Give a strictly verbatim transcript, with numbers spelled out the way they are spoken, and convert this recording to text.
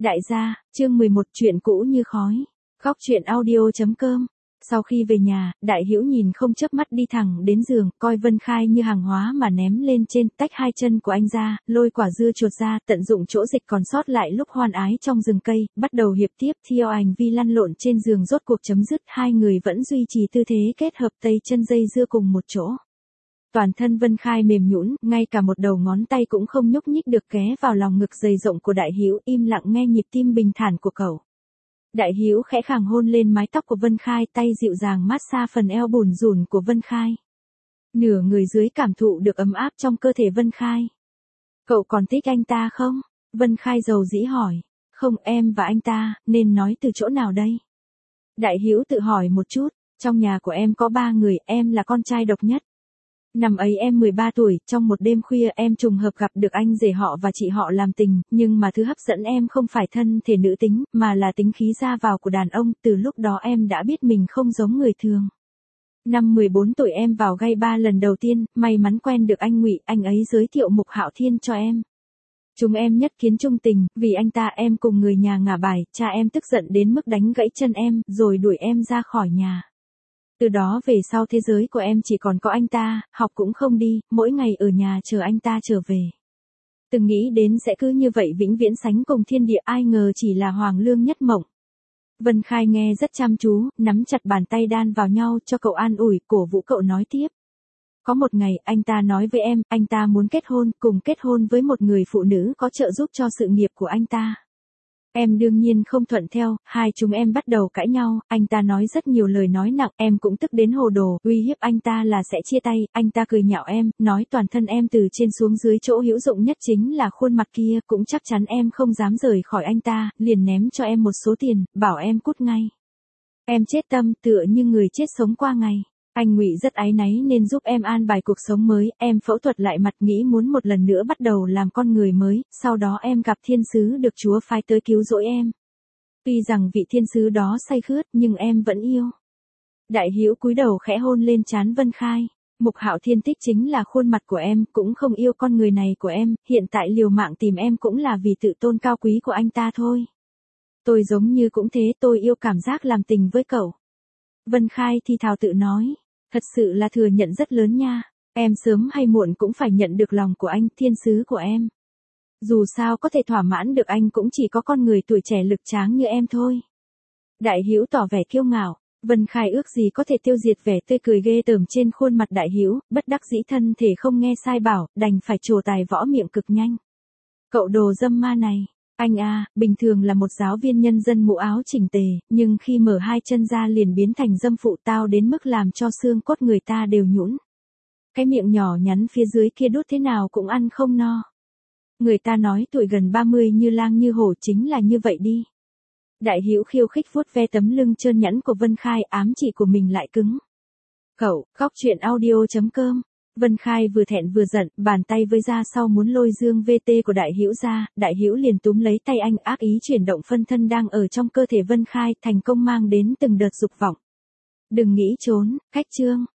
Đại gia, chương mười một chuyện cũ như khói. Góc truyện audio chấm com. Sau khi về nhà, Đại Hữu nhìn không chớp mắt đi thẳng đến giường, coi Vân Khai như hàng hóa mà ném lên trên, tách hai chân của anh ra, lôi quả dưa chuột ra, tận dụng chỗ dịch còn sót lại lúc hoan ái trong rừng cây, bắt đầu hiệp tiếp theo hành vi lăn lộn trên giường rốt cuộc chấm dứt, hai người vẫn duy trì tư thế kết hợp tay chân dây dưa cùng một chỗ. Toàn thân Vân Khai mềm nhũn, ngay cả một đầu ngón tay cũng không nhúc nhích được, ghé vào lòng ngực dày rộng của Đại Hữu, im lặng nghe nhịp tim bình thản của cậu. Đại Hữu khẽ khàng hôn lên mái tóc của Vân Khai, tay dịu dàng mát xa phần eo bùn rùn của Vân Khai. Nửa người dưới cảm thụ được ấm áp trong cơ thể Vân Khai. Cậu còn thích anh ta không? Vân Khai dầu dĩ hỏi. Không, em và anh ta, nên nói từ chỗ nào đây? Đại Hữu tự hỏi một chút, trong nhà của em có ba người, em là con trai độc nhất. Năm ấy em mười ba tuổi, trong một đêm khuya em trùng hợp gặp được anh rể họ và chị họ làm tình, nhưng mà thứ hấp dẫn em không phải thân thể nữ tính, mà là tính khí ra vào của đàn ông, từ lúc đó em đã biết mình không giống người thường. Năm mười bốn tuổi em vào gay ba lần đầu tiên, may mắn quen được anh Ngụy, anh ấy giới thiệu Mục Hạo Thiên cho em. Chúng em nhất kiến chung tình, vì anh ta em cùng người nhà ngả bài, cha em tức giận đến mức đánh gãy chân em, rồi đuổi em ra khỏi nhà. Từ đó về sau thế giới của em chỉ còn có anh ta, học cũng không đi, mỗi ngày ở nhà chờ anh ta trở về. Từng nghĩ đến sẽ cứ như vậy vĩnh viễn sánh cùng thiên địa, ai ngờ chỉ là hoàng lương nhất mộng. Vân Khai nghe rất chăm chú, nắm chặt bàn tay đan vào nhau cho cậu an ủi, cổ vũ cậu nói tiếp. Có một ngày, anh ta nói với em, anh ta muốn kết hôn, cùng kết hôn với một người phụ nữ có trợ giúp cho sự nghiệp của anh ta. Em đương nhiên không thuận theo, hai chúng em bắt đầu cãi nhau, anh ta nói rất nhiều lời nói nặng, em cũng tức đến hồ đồ, uy hiếp anh ta là sẽ chia tay, anh ta cười nhạo em, nói toàn thân em từ trên xuống dưới chỗ hữu dụng nhất chính là khuôn mặt kia, cũng chắc chắn em không dám rời khỏi anh ta, liền ném cho em một số tiền, bảo em cút ngay. Em chết tâm, tựa như người chết sống qua ngày. Anh Ngụy rất áy náy nên giúp em an bài cuộc sống mới, em phẫu thuật lại mặt, nghĩ muốn một lần nữa bắt đầu làm con người mới, sau đó em gặp thiên sứ được Chúa phái tới cứu rỗi em. Tuy rằng vị thiên sứ đó say khướt nhưng em vẫn yêu. Đại Hữu cúi đầu khẽ hôn lên trán Vân Khai. Mục Hạo Thiên tích chính là khuôn mặt của em, cũng không yêu con người này của em, hiện tại liều mạng tìm em cũng là vì tự tôn cao quý của anh ta thôi. Tôi giống như cũng thế, tôi yêu cảm giác làm tình với cậu. Vân Khai thì thào tự nói, thật sự là thừa nhận rất lớn nha, em sớm hay muộn cũng phải nhận được lòng của anh, thiên sứ của em. Dù sao có thể thỏa mãn được anh cũng chỉ có con người tuổi trẻ lực tráng như em thôi. Đại Hữu tỏ vẻ kiêu ngạo, Vân Khai ước gì có thể tiêu diệt vẻ tươi cười ghê tởm trên khuôn mặt Đại Hữu, bất đắc dĩ thân thể không nghe sai bảo, đành phải trổ tài võ miệng cực nhanh. Cậu đồ dâm ma này. Anh à, bình thường là một giáo viên nhân dân mũ áo chỉnh tề, nhưng khi mở hai chân ra liền biến thành dâm phụ, tao đến mức làm cho xương cốt người ta đều nhũn. Cái miệng nhỏ nhắn phía dưới kia đút thế nào cũng ăn không no. Người ta nói tuổi gần ba mươi như lang như hổ, chính là như vậy đi. Đại Hữu khiêu khích vuốt ve tấm lưng trơn nhẵn của Vân Khai, ám chỉ của mình lại cứng. Cậu, góc truyện audio chấm com. Vân Khai vừa thẹn vừa giận, bàn tay vươn ra sau muốn lôi dương vê tê của Đại Hữu ra, Đại Hữu liền túm lấy tay anh, ác ý chuyển động phân thân đang ở trong cơ thể Vân Khai, thành công mang đến từng đợt dục vọng. Đừng nghĩ trốn, cách chương.